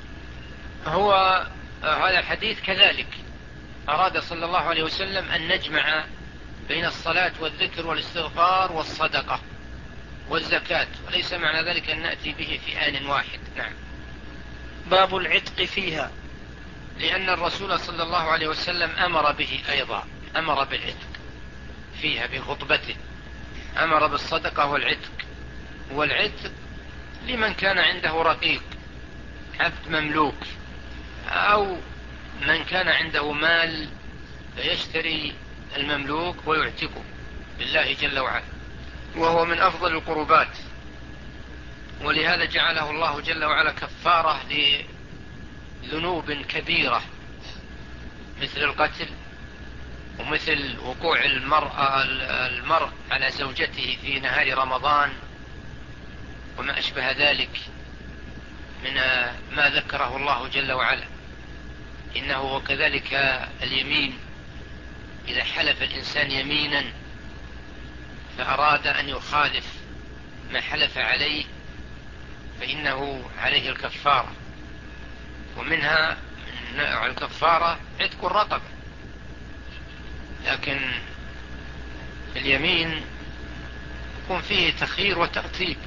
[SPEAKER 2] هذا الحديث كذلك أراد صلى الله عليه وسلم أن نجمع بين الصلاة والذكر والاستغفار والصدقة والزكاة، وليس معنى ذلك أن نأتي به في آن واحد. نعم.
[SPEAKER 1] باب العتق فيها.
[SPEAKER 2] لأن الرسول صلى الله عليه وسلم أمر به أيضا، أمر بالعتق فيها بخطبته، أمر بالصدقة والعتق. والعتق لمن كان عنده رقيق عبد مملوك، أو من كان عنده مال فيشتري المملوك ويعتقه لله جل وعلا، وهو من أفضل القربات، ولهذا جعله الله جل وعلا كفارة لذنوب كبيرة مثل القتل، ومثل وقوع المرء على زوجته في نهار رمضان وما أشبه ذلك من ما ذكره الله جل وعلا. إنه وكذلك اليمين، إذا حلف الإنسان يمينا فأراد أن يخالف ما حلف عليه فإنه عليه الكفارة، ومنها نوع الكفارة عتق الرقبة. لكن اليمين يكون فيه تخيير وترتيب،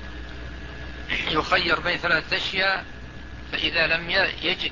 [SPEAKER 2] يخير بين 3 أشياء، فإذا لم يجد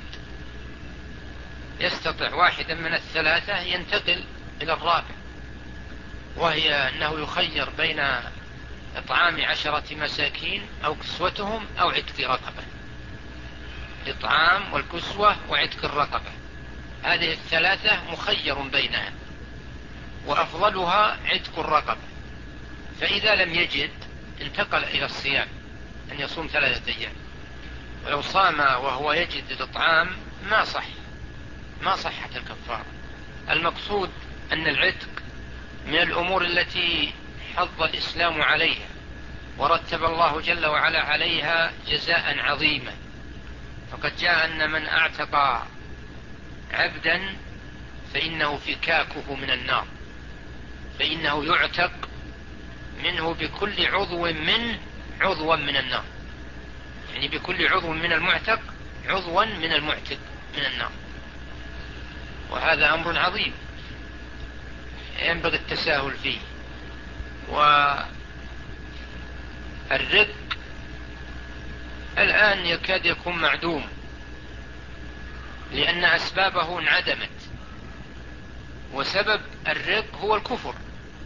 [SPEAKER 2] يستطع واحدا من ال3 ينتقل إلى الرابع، وهي أنه يخير بين إطعام 10 مساكين أو كسوتهم أو عتق رقبة. الإطعام والكسوة وعتق الرقبة، هذه ال3 مخير بينها، وأفضلها عتق الرقبة. فإذا لم يجد انتقل إلى الصيام، أن يصوم 3 أيام. ولو صام وهو يجد الإطعام ما صحت الكفارة. المقصود أن العتق من الأمور التي حض الإسلام عليها، ورتب الله جل وعلا عليها جزاء عظيما. فقد جاء أن من أعتق عبدا فإنه فكاكه من النار، فإنه يعتق منه بكل عضو منه عضوا من النار، يعني بكل عضو من المعتق عضوا من المعتق من النار. وهذا أمر عظيم ينبغي التساهل فيه. والرق الآن يكاد يكون معدوم، لأن أسبابه انعدمت، وسبب الرق هو الكفر.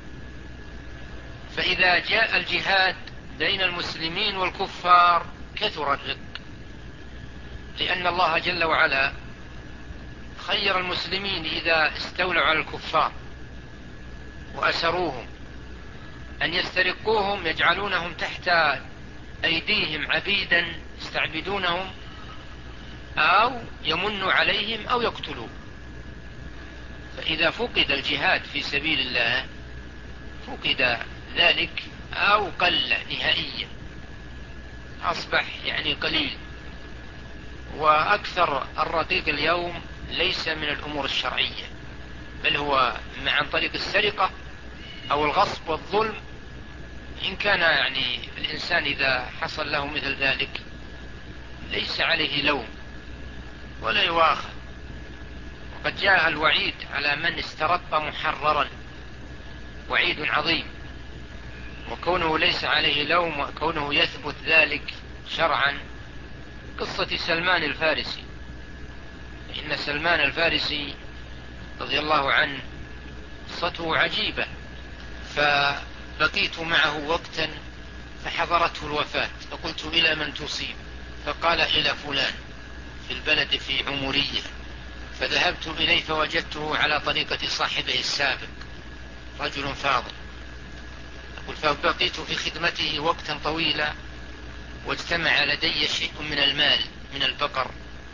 [SPEAKER 2] فإذا جاء الجهاد بين المسلمين والكفار كثر الرق، لأن الله جل وعلا خير المسلمين إذا استولوا على الكفار وأسروهم أن يسترقوهم، يجعلونهم تحت أيديهم عبيدا يستعبدونهم، أو يمنوا عليهم أو يقتلوا. فإذا فقد الجهاد في سبيل الله فقد ذلك أو قل نهائيا، أصبح يعني قليل. وأكثر الرقيق اليوم ليس من الأمور الشرعية، بل هو عن طريق السرقة أو الغصب والظلم. إن كان يعني الإنسان إذا حصل له مثل ذلك ليس عليه لوم ولا يواخذ. وقد جاء الوعيد على من استرق محررا، وعيد عظيم، وكونه ليس عليه لوم وكونه يثبت ذلك شرعا. قصة سلمان الفارسي، إن سلمان الفارسي رضي الله عنه قصته عجيبة. فبقيت معه وقتا فحضرته الوفاة، فقلت إلى من تصيب؟ فقال إلى فلان في البلد في عمرية. فذهبت إليه فوجدته على طريقة صاحبه السابق، رجل فاضل. فبقيت في خدمته وقتا طويلا، واجتمع لدي شيء من المال من البقر،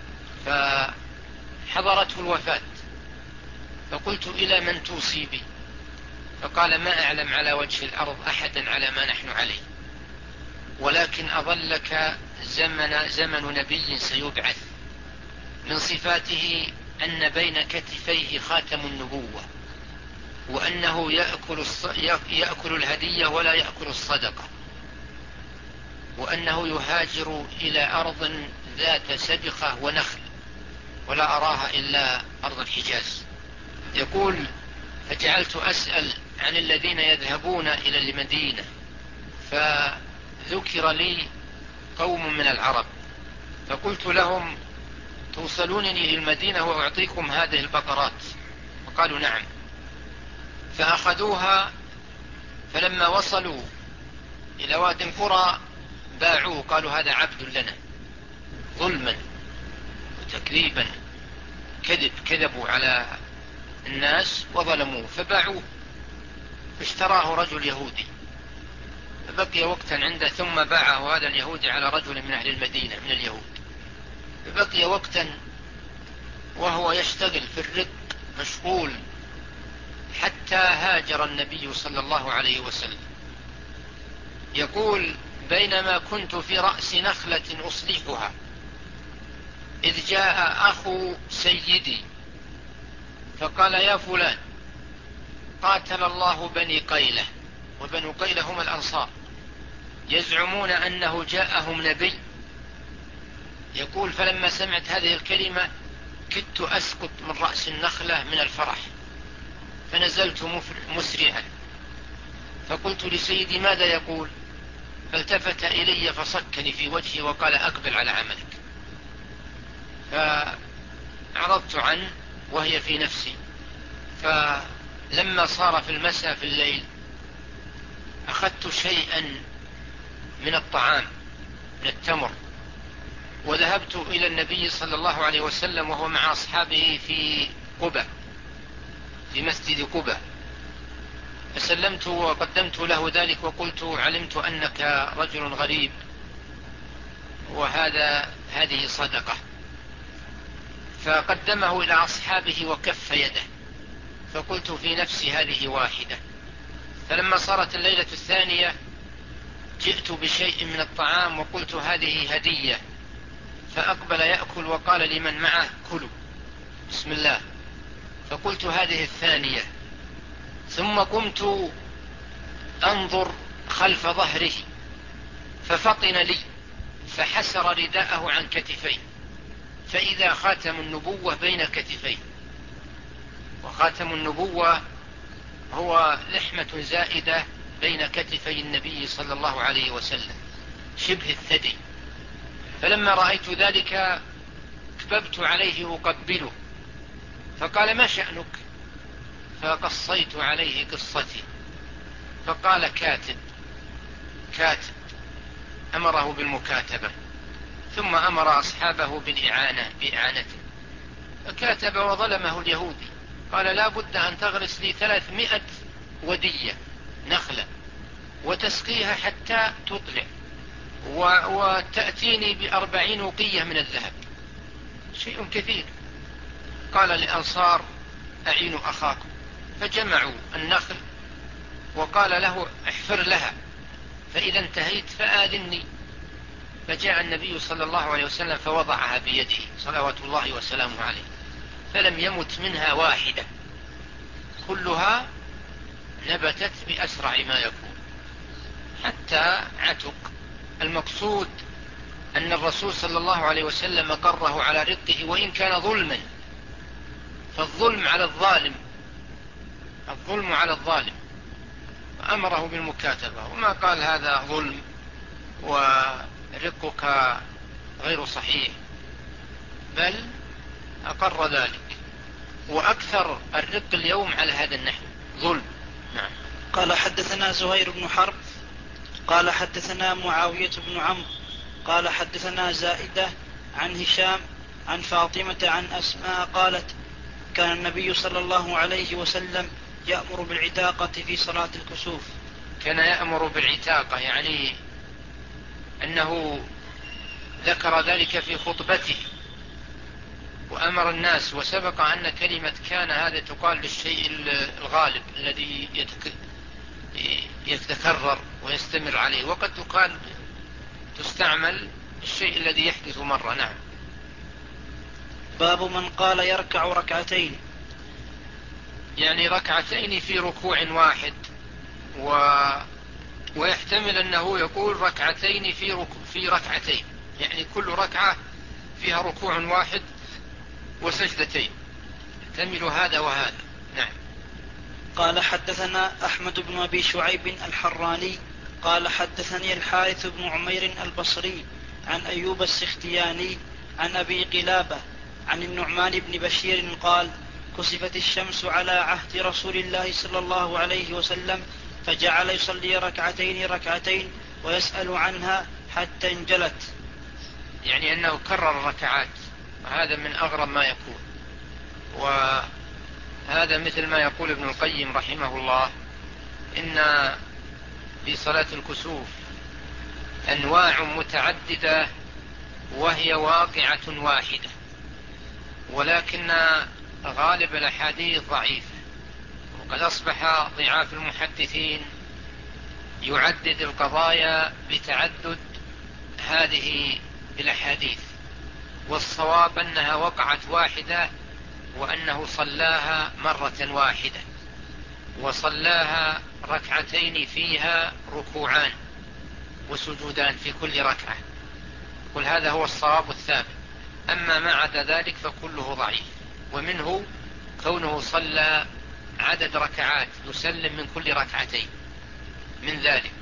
[SPEAKER 2] فحضرته الوفاة. فقلت إلى من توصي بي؟ فقال ما أعلم على وجه الأرض أحدا على ما نحن عليه، ولكن أظلك زمن نبي سيبعث من صفاته أن بين كتفيه خاتم النبوة، وأنه يأكل الهدية ولا يأكل الصدقة، وأنه يهاجر إلى أرض ذات سبخة ونخل ولا أراها إلا أرض الحجاز. يقول فجعلت أسأل عن الذين يذهبون إلى المدينة، فذكر لي قوم من العرب، فقلت لهم توصلونني إلى المدينة وأعطيكم هذه البقرات؟ فقالوا نعم. فأخذوها، فلما وصلوا إلى واد قرى باعوه، قالوا هذا عبد لنا، ظلما وتكذيبا، كذبوا على الناس وظلموه فباعوه. فاشتراه رجل يهودي فبقي وقتا عنده، ثم باعه هذا اليهودي على رجل من أهل المدينة من اليهود. فبقي وقتا وهو يشتغل في الرق مشغول حتى هاجر النبي صلى الله عليه وسلم. يقول: بينما كنت في رأس نخلة أصلحها إذ جاء أخو سيدي فقال: يا فلان، قاتل الله بني قيلة. وبنو قيلة هم الأنصار، يزعمون أنه جاءهم نبي. يقول: فلما سمعت هذه الكلمة كدت أسقط من رأس النخلة من الفرح، فنزلت مسرعا، فقلت لسيدي: ماذا يقول؟ فالتفت إلي فصكني في وجهي وقال: أقبل على عملك. فعرضت عنه وهي في نفسي. فلما صار في المساء في الليل أخذت شيئا من الطعام، من التمر، وذهبت إلى النبي صلى الله عليه وسلم وهو مع أصحابه في قبة، في مسجد قبة، فسلمت وقدمت له ذلك وقلت: علمت أنك رجل غريب هذه صدقة. فقدمه إلى أصحابه وكف يده، فقلت في نفسي: هذه واحدة. فلما صارت الليلة الثانية جئت بشيء من الطعام وقلت: هذه هدية. فأقبل يأكل وقال لمن معه: كلوا بسم الله. فقلت: هذه الثانية. ثم قمت أنظر خلف ظهره ففطن لي فحسر رداءه عن كتفيه، فإذا خاتم النبوة بين كتفيه. وخاتم النبوة هو لحمة زائدة بين كتفي النبي صلى الله عليه وسلم شبه الثدي. فلما رأيت ذلك كببت عليه أقبله، فقال: ما شأنك؟ فقصيت عليه قصتي، فقال: كاتب. أمره بالمكاتبة، ثم أمر أصحابه بإعانته، فكاتب وظلمه اليهودي. قال: لا بد أن تغرس لي 300 ودية نخلة وتسقيها حتى تطلع، وتأتيني ب40 وقية من الذهب، شيء كثير. قال للأنصار: أعينوا أخاكم. فجمعوا النخل وقال له: احفر لها، فإذا انتهيت فآذني. فجاء النبي صلى الله عليه وسلم فوضعها بيده صلوات الله وسلامه عليه، فلم يمت منها واحدة، كلها نبتت بأسرع ما يكون حتى عتق. المقصود أن الرسول صلى الله عليه وسلم قره على رقه وإن كان ظلما، فالظلم على الظالم، فأمره بالمكاتبة، وما قال هذا ظلم ورقك غير صحيح، بل أقر ذلك. وأكثر الرق اليوم على هذا النحو ظلم. نعم.
[SPEAKER 1] قال: حدثنا زهير بن حرب قال حدثنا معاوية بن عمرو قال حدثنا زائدة عن هشام عن فاطمة عن أسماء قالت: كان النبي صلى الله عليه وسلم يأمر بالعتاقة في صلاة الكسوف.
[SPEAKER 2] كان يأمر بالعتاقة يعني أنه ذكر ذلك في خطبته وأمر الناس. وسبق أن كلمة كان هذا تقال للشيء الغالب الذي يتكرر ويستمر عليه، وقد تستعمل الشيء الذي يحدث مرة. نعم.
[SPEAKER 1] باب من قال يركع ركعتين،
[SPEAKER 2] يعني ركعتين في ركوع واحد، ويحتمل أنه يقول ركعتين في ركعتين، يعني كل ركعة فيها ركوع واحد وسجدتين، يحتمل هذا وهذا. نعم.
[SPEAKER 1] قال: حدثنا أحمد بن أبي شعيب الحراني قال حدثني الحارث بن عمير البصري عن أيوب السختياني عن أبي قلابة عن النعمان بن بشير قال: كسفت الشمس على عهد رسول الله صلى الله عليه وسلم، فجعل يصلي ركعتين ويسأل عنها حتى انجلت.
[SPEAKER 2] يعني أنه كرر الركعات، وهذا من أغرب ما يكون. وهذا مثل ما يقول ابن القيم رحمه الله: إن في صلاة الكسوف أنواع متعددة وهي واقعة واحدة، ولكن غالب الأحاديث ضعيف، وقد أصبح ضعاف المحدثين يعدد القضايا بتعدد هذه الأحاديث، والصواب أنها وقعت واحدة، وأنه صلاها مرة واحدة، وصلاها ركعتين فيها ركوعان وسجودان في كل ركعة. قل هذا هو الصواب الثابت. أما ما عدا ذلك فكله ضعيف، ومنه كونه صلى عدد ركعات يسلم من كل ركعتين من ذلك،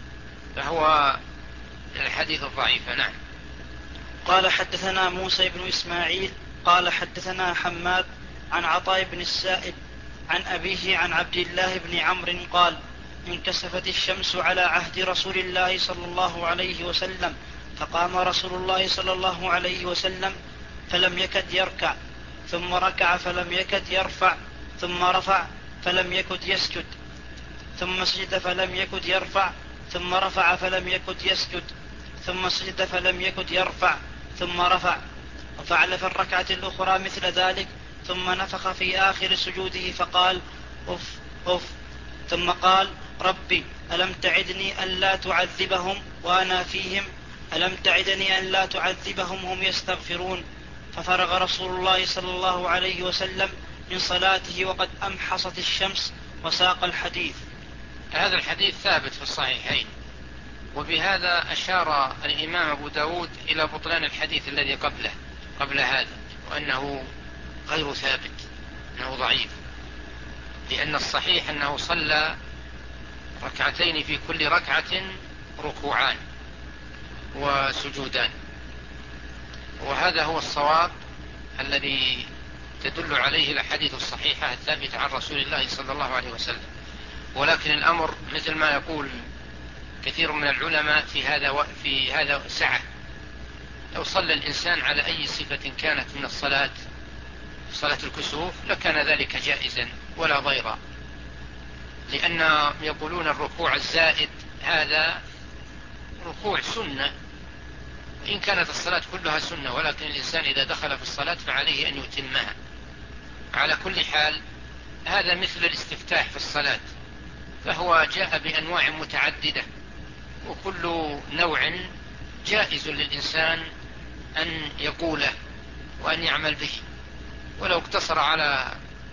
[SPEAKER 2] فهو الحديث الضعيف. نعم.
[SPEAKER 1] قال حدثنا موسى بن إسماعيل قال حدثنا حماد عن عطاء بن السائب عن أبيه عن عبد الله بن عمرو قال: انكسفت الشمس على عهد رسول الله صلى الله عليه وسلم، فقام رسول الله صلى الله عليه وسلم فلم يكد يركع، ثم ركع فلم يكد يرفع، ثم رفع فلم يكد يسجد، ثم سجد فلم يكد يرفع، ثم رفع فلم يكد يسجد، ثم سجد فلم يكد يرفع، ثم رفع، وفعل في الركعة الأخرى مثل ذلك، ثم نفخ في آخر سجوده فقال: أف أف، ثم قال: ربي ألم تعدني ألا تعذبهم وأنا فيهم، ألم تعدني ألا تعذبهم هم يستغفرون. ففرغ رسول الله صلى الله عليه وسلم من صلاته وقد أمحصت الشمس، وساق الحديث.
[SPEAKER 2] هذا الحديث ثابت في الصحيحين، وبهذا أشار الإمام أبو داود إلى بطلان الحديث الذي قبل هذا، وأنه غير ثابت، أنه ضعيف، لأن الصحيح أنه صلى ركعتين في كل ركعة ركوعان وسجودان، وهذا هو الصواب الذي تدل عليه الأحاديث الصحيحة الثابتة عن رسول الله صلى الله عليه وسلم. ولكن الأمر مثل ما يقول كثير من العلماء في هذا سعة. لو صلى الإنسان على أي صفة كانت من الصلاة، صلاة الكسوف، لكان ذلك جائزا ولا ضيرا، لأن يقولون الركوع الزائد هذا ركوع سنة، إن كانت الصلاة كلها سنة، ولكن الإنسان إذا دخل في الصلاة فعليه أن يتمها. على كل حال هذا مثل الاستفتاح في الصلاة، فهو جاء بأنواع متعددة، وكل نوع جائز للإنسان أن يقوله وأن يعمل به، ولو اقتصر على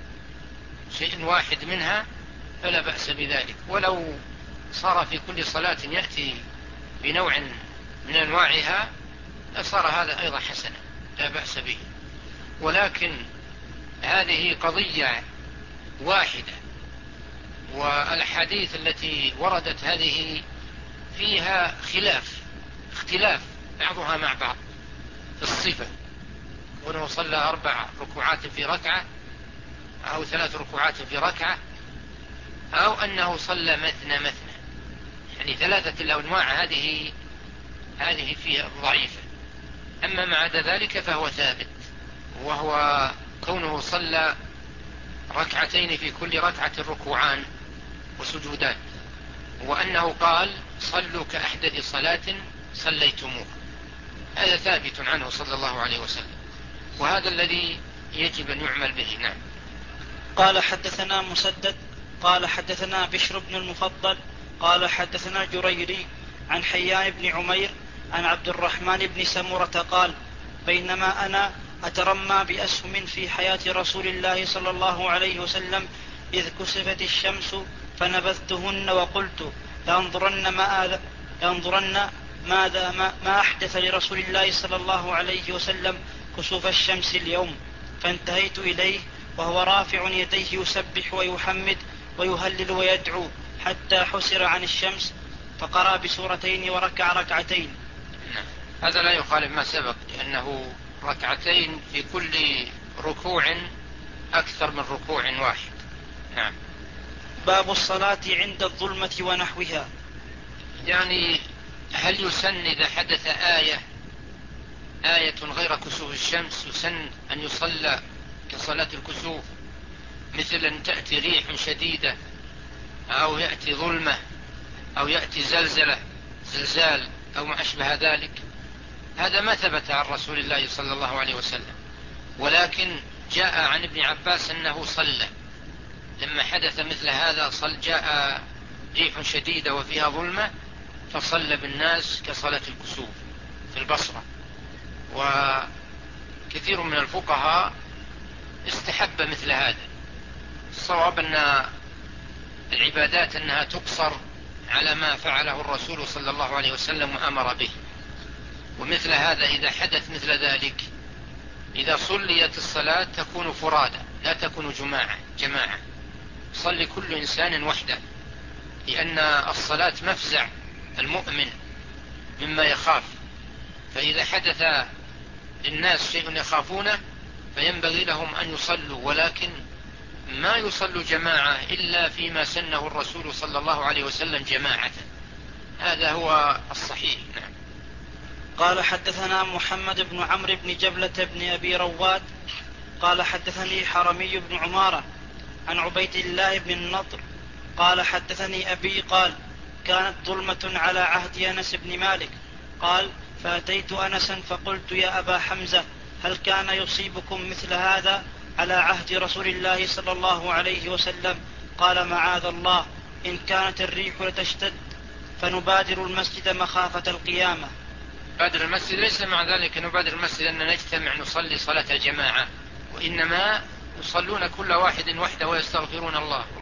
[SPEAKER 2] شيء واحد منها فلا بأس بذلك، ولو صار في كل صلاة يأتي بنوع من أنواعها لصار هذا أيضا حسنا، لا بأس به. ولكن هذه قضية واحدة، والحديث التي وردت هذه فيها اختلاف بعضها مع بعض في الصفة، وأنه صلى 4 ركوعات في ركعة، أو 3 ركوعات في ركعة، أو أنه صلى مثنى، يعني 3 الأنواع هذه فيها ضعيفة. أما ما عدا ذلك فهو ثابت، وهو كونه صلى ركعتين في كل ركعة ركوعان وسجودان، وأنه قال: صلوا كأحدث صلاة صليتموه. هذا ثابت عنه صلى الله عليه وسلم، وهذا الذي يجب أن يعمل به. نعم.
[SPEAKER 1] قال حدثنا مسدد قال حدثنا بشر بن المفضل قال حدثنا جريري عن حيان بن عمير عن عبد الرحمن بن سمرة قال: بينما أنا أترمى بأسهم في حياة رسول الله صلى الله عليه وسلم إذ كسفت الشمس فنبذتهن وقلت: لأنظرن ما أحدث لرسول الله صلى الله عليه وسلم كسوف الشمس اليوم. فانتهيت إليه وهو رافع يديه يسبح ويحمد ويهلل ويدعو حتى حسر عن الشمس، فقرأ بسورتين وركع ركعتين.
[SPEAKER 2] هذا لا يخالف ما سبق، لأنه ركعتين في كل ركوع أكثر من ركوع واحد. نعم.
[SPEAKER 1] باب الصلاة عند الظلمة ونحوها.
[SPEAKER 2] يعني هل يسن إذا حدث آية غير كسوف الشمس يسن أن يصلى كصلاة الكسوف، مثل أن تأتي ريح شديدة، أو يأتي ظلمة، أو يأتي زلزال أو ما أشبه ذلك؟ هذا ما ثبت عن رسول الله صلى الله عليه وسلم، ولكن جاء عن ابن عباس أنه صلى لما حدث مثل هذا، جاء ريح شديدة وفيها ظلمة فصلى بالناس كصلاة الكسوف في البصرة. وكثير من الفقهاء استحب مثل هذا. الصواب أن العبادات أنها تقصر على ما فعله الرسول صلى الله عليه وسلم وأمر به، ومثل هذا إذا حدث مثل ذلك إذا صليت الصلاة تكون فرادى لا تكون جماعة، صلي كل إنسان وحده، لأن الصلاة مفزع المؤمن مما يخاف، فإذا حدث للناس شيء يخافونه فينبغي لهم أن يصلوا، ولكن ما يصلوا جماعة إلا فيما سنه الرسول صلى الله عليه وسلم جماعة. هذا هو الصحيح. نعم.
[SPEAKER 1] قال حدثنا محمد بن عمرو بن جبلة بن أبي رواد قال حدثني حرمي بن عمارة عن عبيد الله بن النضر قال حدثني أبي قال كانت ظلمة على عهد أنس بن مالك قال فأتيت أنسا فقلت يا أبا حمزة هل كان يصيبكم مثل هذا على عهد رسول الله صلى الله عليه وسلم؟ قال معاذ الله، إن كانت الريح لتشتد فنبادر المسجد مخافة القيامة.
[SPEAKER 2] بادر المسجد ليس مع ذلك نبادر المسجد أن نجتمع نصلي صلاة الجماعة، وإنما يصلون كل واحد وحده ويستغفرون الله،